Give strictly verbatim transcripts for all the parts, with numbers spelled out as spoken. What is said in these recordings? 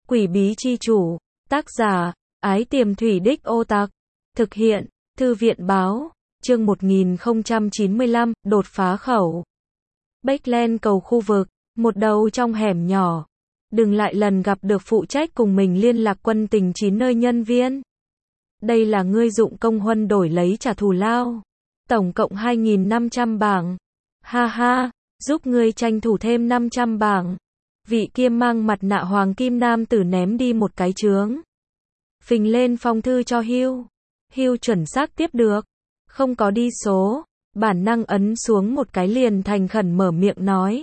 Quỷ bí chi chủ, tác giả, Ái Tiềm Thủy Đích Ô Tặc, thực hiện, Thư viện báo, chương một nghìn không trăm chín mươi lăm, đột phá khẩu. Backland cầu khu vực, một đầu trong hẻm nhỏ. Đừng lại lần gặp được phụ trách cùng mình liên lạc quân tình chín nơi nhân viên. Đây là ngươi dụng công huân đổi lấy trả thù lao. Tổng cộng hai nghìn năm trăm bảng. Ha ha, giúp ngươi tranh thủ thêm năm trăm bảng. Vị kia mang mặt nạ hoàng kim nam tử ném đi một cái chướng. Phình lên phong thư cho Hugh. Hugh chuẩn xác tiếp được. Không có đi số. Bản năng ấn xuống một cái liền thành khẩn mở miệng nói.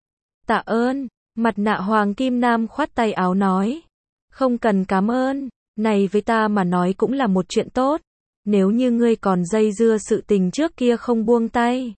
Tạ ơn. Mặt nạ hoàng kim nam khoát tay áo nói. Không cần cảm ơn. Này với ta mà nói cũng là một chuyện tốt. Nếu như ngươi còn dây dưa sự tình trước kia không buông tay.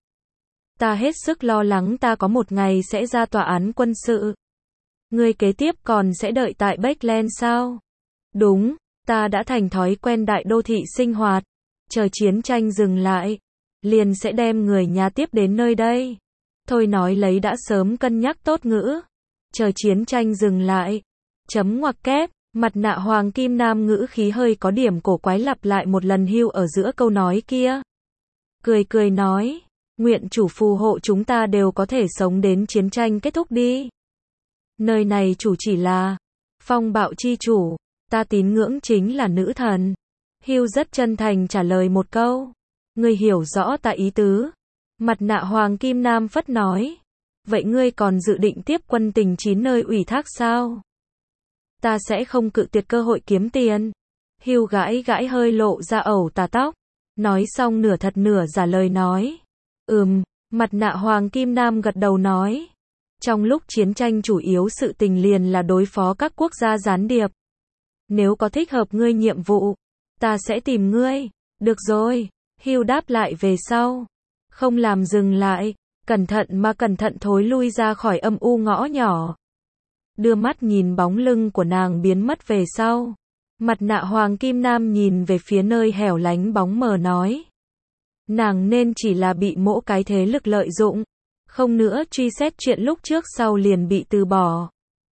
Ta hết sức lo lắng ta có một ngày sẽ ra tòa án quân sự. Ngươi kế tiếp còn sẽ đợi tại Backland sao? Đúng, ta đã thành thói quen đại đô thị sinh hoạt. Chờ chiến tranh dừng lại, liền sẽ đem người nhà tiếp đến nơi đây. Thôi nói lấy đã sớm cân nhắc tốt ngữ. Chờ chiến tranh dừng lại. Chấm ngoặc kép, mặt nạ hoàng kim nam ngữ khí hơi có điểm cổ quái lặp lại một lần Hugh ở giữa câu nói kia. Cười cười nói, nguyện chủ phù hộ chúng ta đều có thể sống đến chiến tranh kết thúc đi. Nơi này chủ chỉ là phong bạo chi chủ, ta tín ngưỡng chính là nữ thần. Hugh rất chân thành trả lời một câu. Ngươi hiểu rõ ta ý tứ. Mặt nạ hoàng kim nam phất nói. Vậy ngươi còn dự định tiếp quân tình chín nơi ủy thác sao? Ta sẽ không cự tuyệt cơ hội kiếm tiền. Hugh gãi gãi hơi lộ ra ẩu tà tóc. Nói xong nửa thật nửa giả lời nói. Ừm, mặt nạ hoàng kim nam gật đầu nói. Trong lúc chiến tranh chủ yếu sự tình liền là đối phó các quốc gia gián điệp. Nếu có thích hợp ngươi nhiệm vụ, ta sẽ tìm ngươi. Được rồi, Hugh đáp lại về sau. Không làm dừng lại, cẩn thận mà cẩn thận thối lui ra khỏi âm u ngõ nhỏ. Đưa mắt nhìn bóng lưng của nàng biến mất về sau. Mặt nạ hoàng kim nam nhìn về phía nơi hẻo lánh bóng mờ nói. Nàng nên chỉ là bị mỗi cái thế lực lợi dụng. Không nữa truy xét chuyện lúc trước sau liền bị từ bỏ.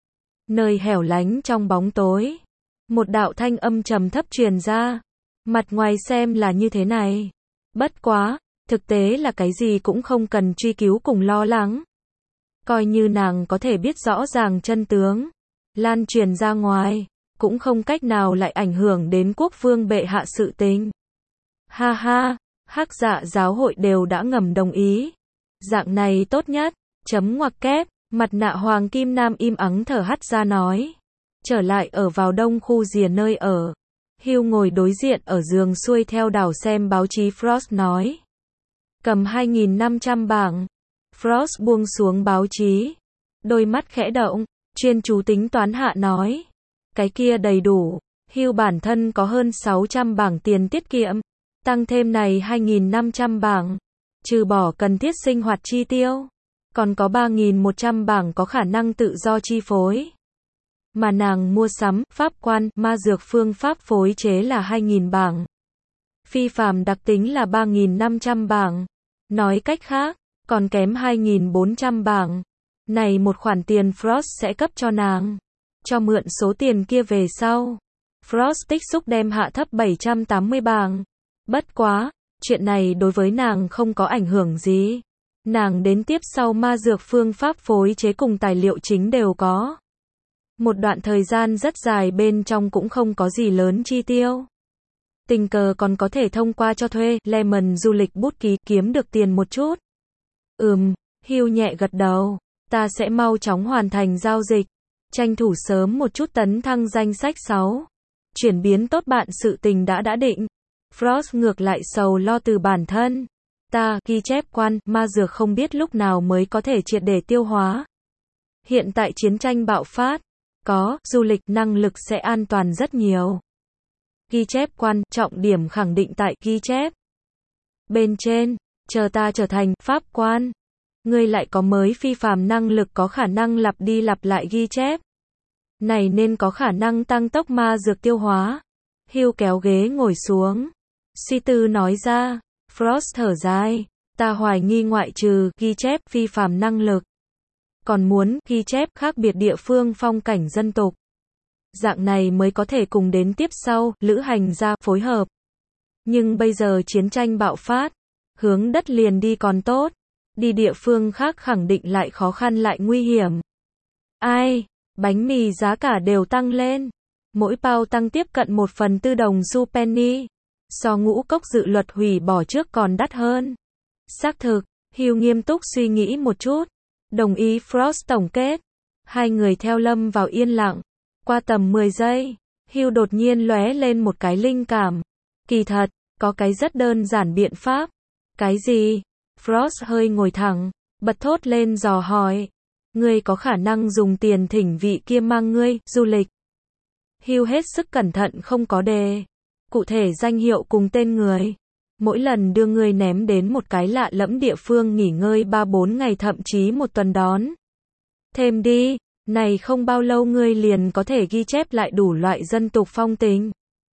Nơi hẻo lánh trong bóng tối. Một đạo thanh âm trầm thấp truyền ra. Mặt ngoài xem là như thế này. Bất quá, thực tế là cái gì cũng không cần truy cứu cùng lo lắng. Coi như nàng có thể biết rõ ràng chân tướng. Lan truyền ra ngoài. Cũng không cách nào lại ảnh hưởng đến quốc vương bệ hạ sự tình. Ha ha, Hắc Dạ giáo hội đều đã ngầm đồng ý. Dạng này tốt nhất, chấm ngoặc kép, mặt nạ hoàng kim nam im ắng thở hắt ra nói. Trở lại ở vào đông khu rìa nơi ở. Hugh ngồi đối diện ở giường xuôi theo đảo xem báo chí Frost nói. Cầm hai nghìn năm trăm bảng. Frost buông xuống báo chí. Đôi mắt khẽ động, chuyên chú tính toán hạ nói. Cái kia đầy đủ. Hugh bản thân có hơn sáu trăm bảng tiền tiết kiệm. Tăng thêm này hai nghìn năm trăm bảng. Trừ bỏ cần thiết sinh hoạt chi tiêu. Còn có ba nghìn một trăm bảng có khả năng tự do chi phối. Mà nàng mua sắm, pháp quan, ma dược phương pháp phối chế là hai nghìn bảng. Phi phàm đặc tính là ba nghìn năm trăm bảng. Nói cách khác, còn kém hai nghìn bốn trăm bảng. Này một khoản tiền Frost sẽ cấp cho nàng. Cho mượn số tiền kia về sau. Frost tích xúc đem hạ thấp bảy trăm tám mươi bảng. Bất quá, chuyện này đối với nàng không có ảnh hưởng gì. Nàng đến tiếp sau ma dược phương pháp phối chế cùng tài liệu chính đều có. Một đoạn thời gian rất dài bên trong cũng không có gì lớn chi tiêu. Tình cờ còn có thể thông qua cho thuê, Lemon du lịch bút ký kiếm được tiền một chút. Ừm, Hugh nhẹ gật đầu. Ta sẽ mau chóng hoàn thành giao dịch. Tranh thủ sớm một chút tấn thăng danh sách sáu. Chuyển biến tốt bạn sự tình đã đã định. Frost ngược lại sầu lo từ bản thân. Ta, ghi chép quan, ma dược không biết lúc nào mới có thể triệt để tiêu hóa. Hiện tại chiến tranh bạo phát. Có, du lịch năng lực sẽ an toàn rất nhiều. Ghi chép quan, trọng điểm khẳng định tại ghi chép. Bên trên, chờ ta trở thành pháp quan. Ngươi lại có mới phi phàm năng lực có khả năng lặp đi lặp lại ghi chép. Này nên có khả năng tăng tốc ma dược tiêu hóa. Hugh kéo ghế ngồi xuống. Suy tư nói ra. Frost thở dài. Ta hoài nghi ngoại trừ ghi chép phi phàm năng lực. Còn muốn ghi chép khác biệt địa phương phong cảnh dân tục. dạng này mới có thể cùng đến tiếp sau, lữ hành ra, phối hợp. Nhưng bây giờ chiến tranh bạo phát, hướng đất liền đi còn tốt, đi địa phương khác khẳng định lại khó khăn lại nguy hiểm. Ai, bánh mì giá cả đều tăng lên, mỗi bao tăng tiếp cận một phần tư đồng xu penny, so ngũ cốc dự luật hủy bỏ trước còn đắt hơn. Xác thực, Hugh nghiêm túc suy nghĩ một chút, đồng ý Frost tổng kết. Hai người theo Lâm vào yên lặng, qua tầm mười giây, Hugh đột nhiên lóe lên một cái linh cảm. Kỳ thật, có cái rất đơn giản biện pháp. Cái gì? Frost hơi ngồi thẳng, bật thốt lên dò hỏi. Ngươi có khả năng dùng tiền thỉnh vị kia mang ngươi, du lịch. Hugh hết sức cẩn thận không có đề. Cụ thể danh hiệu cùng tên người. Mỗi lần đưa ngươi ném đến một cái lạ lẫm địa phương nghỉ ngơi ba bốn ngày thậm chí một tuần đón. Thêm đi, này không bao lâu ngươi liền có thể ghi chép lại đủ loại dân tục phong tình.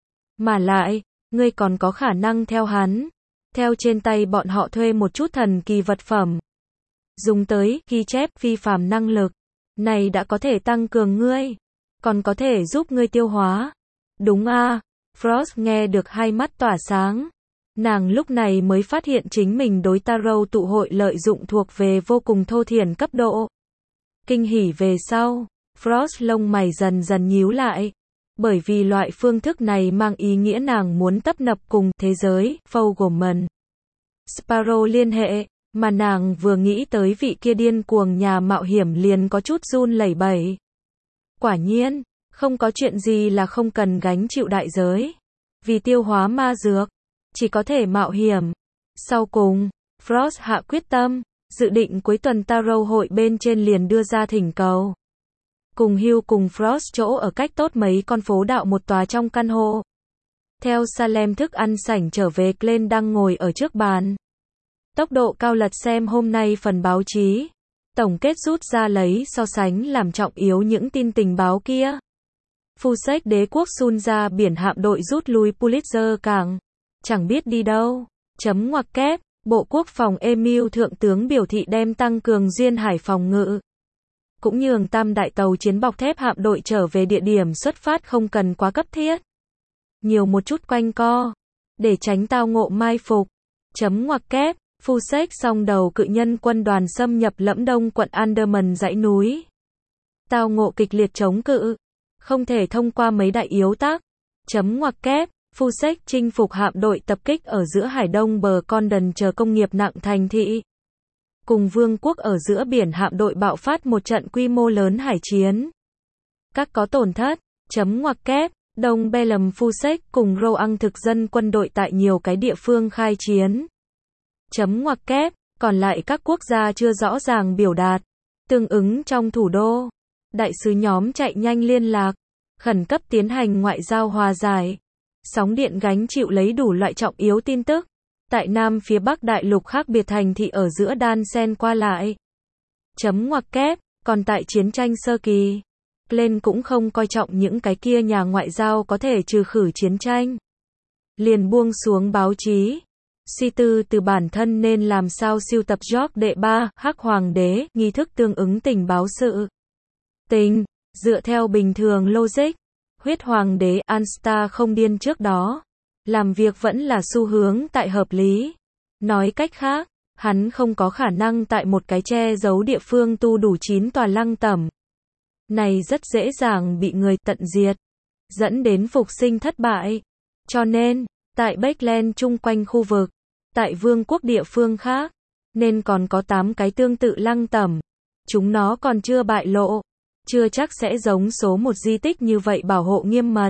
Mà lại, ngươi còn có khả năng theo hắn, theo trên tay bọn họ thuê một chút thần kỳ vật phẩm. Dùng tới, ghi chép, phi phàm năng lực. Này đã có thể tăng cường ngươi, còn có thể giúp ngươi tiêu hóa. Đúng a, Frost nghe được hai mắt tỏa sáng. Nàng lúc này mới phát hiện chính mình đối tarot tụ hội lợi dụng thuộc về vô cùng thô thiển cấp độ. Kinh hỉ về sau, Frost lông mày dần dần nhíu lại. Bởi vì loại phương thức này mang ý nghĩa nàng muốn tấp nập cùng thế giới, Fogelman, Sparrow liên hệ, mà nàng vừa nghĩ tới vị kia điên cuồng nhà mạo hiểm liền có chút run lẩy bẩy. Quả nhiên, không có chuyện gì là không cần gánh chịu đại giới. Vì tiêu hóa ma dược, chỉ có thể mạo hiểm. Sau cùng, Frost hạ quyết tâm, dự định cuối tuần tarot hội bên trên liền đưa ra thỉnh cầu. Cùng Hugh cùng Frost chỗ ở cách tốt mấy con phố đạo một tòa trong căn hộ. Theo Salem thức ăn sảnh trở về, Glenn đang ngồi ở trước bàn. Tốc độ cao lật xem hôm nay phần báo chí. Tổng kết rút ra lấy so sánh làm trọng yếu những tin tình báo kia. Phu sách đế quốc Sun ra biển hạm đội rút lui Pulitzer cảng. Chẳng biết đi đâu. Chấm ngoặc kép. Bộ Quốc phòng Emil Thượng tướng biểu thị đem tăng cường duyên hải phòng ngự. Cũng nhường tam đại tàu chiến bọc thép hạm đội trở về địa điểm xuất phát không cần quá cấp thiết. Nhiều một chút quanh co. Để tránh tao ngộ mai phục. Chấm ngoặc kép. Phu sách song đầu cự nhân quân đoàn xâm nhập Lẫm Đông quận Andaman dãy núi. Tao ngộ kịch liệt chống cự. Không thể thông qua mấy đại yếu tắc. Chấm ngoặc kép. Phu sách chinh phục hạm đội tập kích ở giữa Hải Đông bờ Condon chờ công nghiệp nặng thành thị. Cùng vương quốc ở giữa biển hạm đội bạo phát một trận quy mô lớn hải chiến. Các có tổn thất. Chấm ngoặc kép. Đông Belem Phu sách cùng Roang thực dân quân đội tại nhiều cái địa phương khai chiến. Chấm ngoặc kép. Còn lại các quốc gia chưa rõ ràng biểu đạt. Tương ứng trong thủ đô. Đại sứ nhóm chạy nhanh liên lạc. Khẩn cấp tiến hành ngoại giao hòa giải. Sóng điện gánh chịu lấy đủ loại trọng yếu tin tức. Tại Nam phía Bắc đại lục khác biệt thành thị ở giữa đan xen qua lại. Chấm ngoặc kép. Còn tại chiến tranh sơ kỳ, Glenn cũng không coi trọng những cái kia nhà ngoại giao có thể trừ khử chiến tranh. Liền buông xuống báo chí. Suy tư từ bản thân nên làm sao siêu tập George đệ ba, Hắc Hoàng đế, nghi thức tương ứng tình báo sự. Tình, dựa theo bình thường logic. Huyết Hoàng đế Anstar không điên trước đó. Làm việc vẫn là xu hướng tại hợp lý. Nói cách khác, hắn không có khả năng tại một cái che giấu địa phương tu đủ chín tòa lăng tẩm. Này rất dễ dàng bị người tận diệt. Dẫn đến phục sinh thất bại. Cho nên, tại Bakeland chung quanh khu vực, tại vương quốc địa phương khác, nên còn có tám cái tương tự lăng tẩm. Chúng nó còn chưa bại lộ. Chưa chắc sẽ giống số một di tích như vậy bảo hộ nghiêm mật.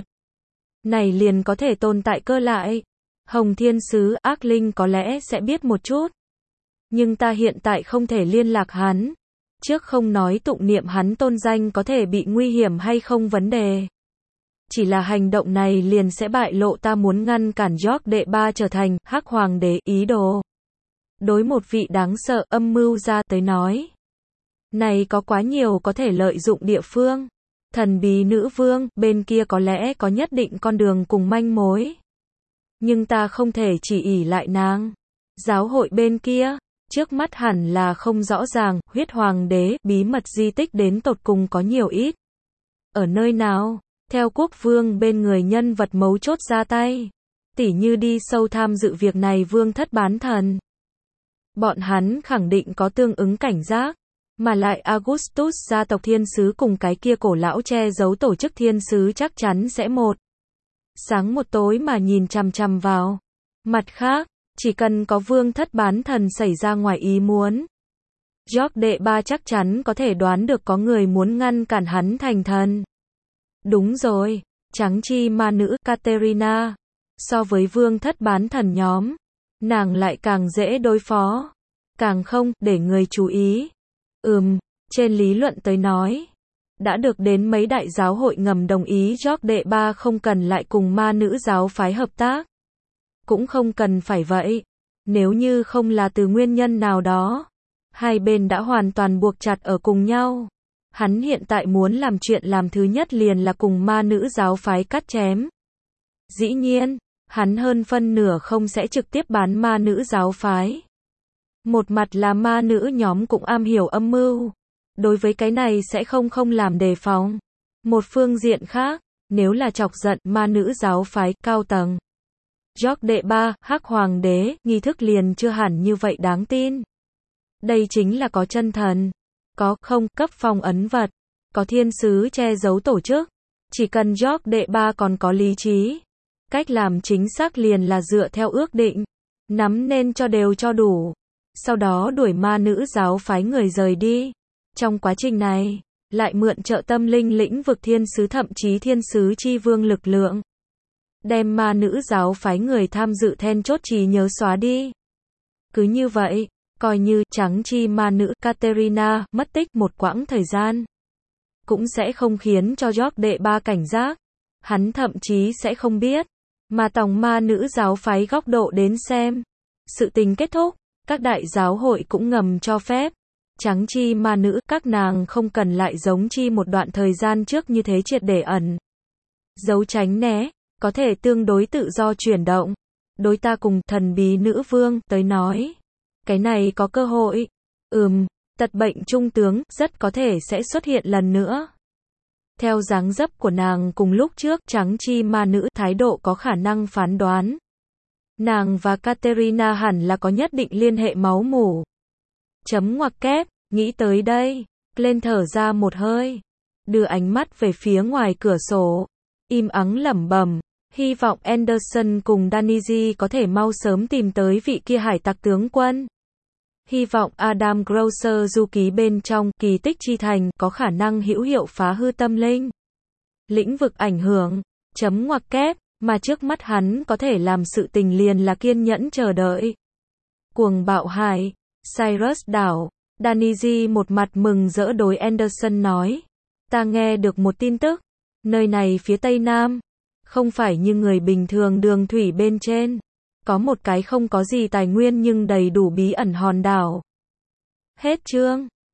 Này liền có thể tồn tại cơ lại. Hồng Thiên Sứ Ác Linh có lẽ sẽ biết một chút. Nhưng ta hiện tại không thể liên lạc hắn. Trước không nói tụng niệm hắn tôn danh có thể bị nguy hiểm hay không vấn đề. Chỉ là hành động này liền sẽ bại lộ ta muốn ngăn cản George đệ ba trở thành Hắc Hoàng đế ý đồ. Đối một vị đáng sợ âm mưu ra tới nói. Này có quá nhiều có thể lợi dụng địa phương. Thần bí nữ vương, bên kia có lẽ có nhất định con đường cùng manh mối. Nhưng ta không thể chỉ ỷ lại nàng. Giáo hội bên kia, trước mắt hẳn là không rõ ràng, Huyết Hoàng đế, bí mật di tích đến tột cùng có nhiều ít. Ở nơi nào? theo quốc vương bên người nhân vật mấu chốt ra tay. Tỉ như đi sâu tham dự việc này vương thất bán thần. Bọn hắn khẳng định có tương ứng cảnh giác. Mà lại Augustus gia tộc thiên sứ cùng cái kia cổ lão che giấu tổ chức thiên sứ chắc chắn sẽ một sáng một tối mà nhìn chằm chằm vào. Mặt khác, chỉ cần có vương thất bán thần xảy ra ngoài ý muốn, George đệ ba chắc chắn có thể đoán được có người muốn ngăn cản hắn thành thần. Đúng rồi, trắng chi ma nữ Caterina, so với vương thất bán thần nhóm, nàng lại càng dễ đối phó, càng không để người chú ý. Ừm, trên lý luận tới nói, đã được đến mấy đại giáo hội ngầm đồng ý George đệ ba không cần lại cùng ma nữ giáo phái hợp tác. Cũng không cần phải vậy. Nếu như không là từ nguyên nhân nào đó, hai bên đã hoàn toàn buộc chặt ở cùng nhau. Hắn hiện tại muốn làm chuyện làm thứ nhất liền là cùng ma nữ giáo phái cắt chém. Dĩ nhiên, hắn hơn phân nửa không sẽ trực tiếp bán ma nữ giáo phái. Một mặt là ma nữ nhóm cũng am hiểu âm mưu. Đối với cái này sẽ không không làm đề phòng. Một phương diện khác, nếu là chọc giận ma nữ giáo phái cao tầng, George đệ ba, Hắc Hoàng đế, nghi thức liền chưa hẳn như vậy đáng tin. Đây chính là có chân thần, có không cấp phong ấn vật, có thiên sứ che giấu tổ chức. Chỉ cần George đệ ba còn có lý trí, cách làm chính xác liền là dựa theo ước định, nắm nên cho đều cho đủ, sau đó đuổi ma nữ giáo phái người rời đi. Trong quá trình này, lại mượn trợ tâm linh lĩnh vực thiên sứ thậm chí thiên sứ chi vương lực lượng, đem ma nữ giáo phái người tham dự then chốt trí nhớ xóa đi. Cứ như vậy, coi như trắng chi ma nữ Caterina mất tích một quãng thời gian, cũng sẽ không khiến cho George đệ ba cảnh giác. Hắn thậm chí sẽ không biết, mà tòng ma nữ giáo phái góc độ đến xem. Sự tình kết thúc, các đại giáo hội cũng ngầm cho phép. Trắng chi ma nữ, các nàng không cần lại giống chi một đoạn thời gian trước như thế triệt để ẩn giấu tránh né, có thể tương đối tự do chuyển động. Đối ta cùng thần bí nữ vương tới nói, cái này có cơ hội. Ừm, tật bệnh trung tướng rất có thể sẽ xuất hiện lần nữa. Theo dáng dấp của nàng cùng lúc trước, trắng chi ma nữ thái độ có khả năng phán đoán. Nàng và Caterina hẳn là có nhất định liên hệ máu mủ. Chấm ngoặc kép, nghĩ tới đây, lên thở ra một hơi, đưa ánh mắt về phía ngoài cửa sổ, im ắng lẩm bẩm, hy vọng Anderson cùng Danny có thể mau sớm tìm tới vị kia hải tặc tướng quân. Hy vọng Adam Grosser du ký bên trong kỳ tích chi thành có khả năng hữu hiệu phá hư tâm linh, lĩnh vực ảnh hưởng, chấm ngoặc kép, mà trước mắt hắn có thể làm sự tình liền là kiên nhẫn chờ đợi. Cuồng bạo hải, Cyrus đảo, Danny một mặt mừng rỡ đối Anderson nói, ta nghe được một tin tức, nơi này phía tây nam, không phải như người bình thường đường thủy bên trên, có một cái không có gì tài nguyên nhưng đầy đủ bí ẩn hòn đảo. Hết chương.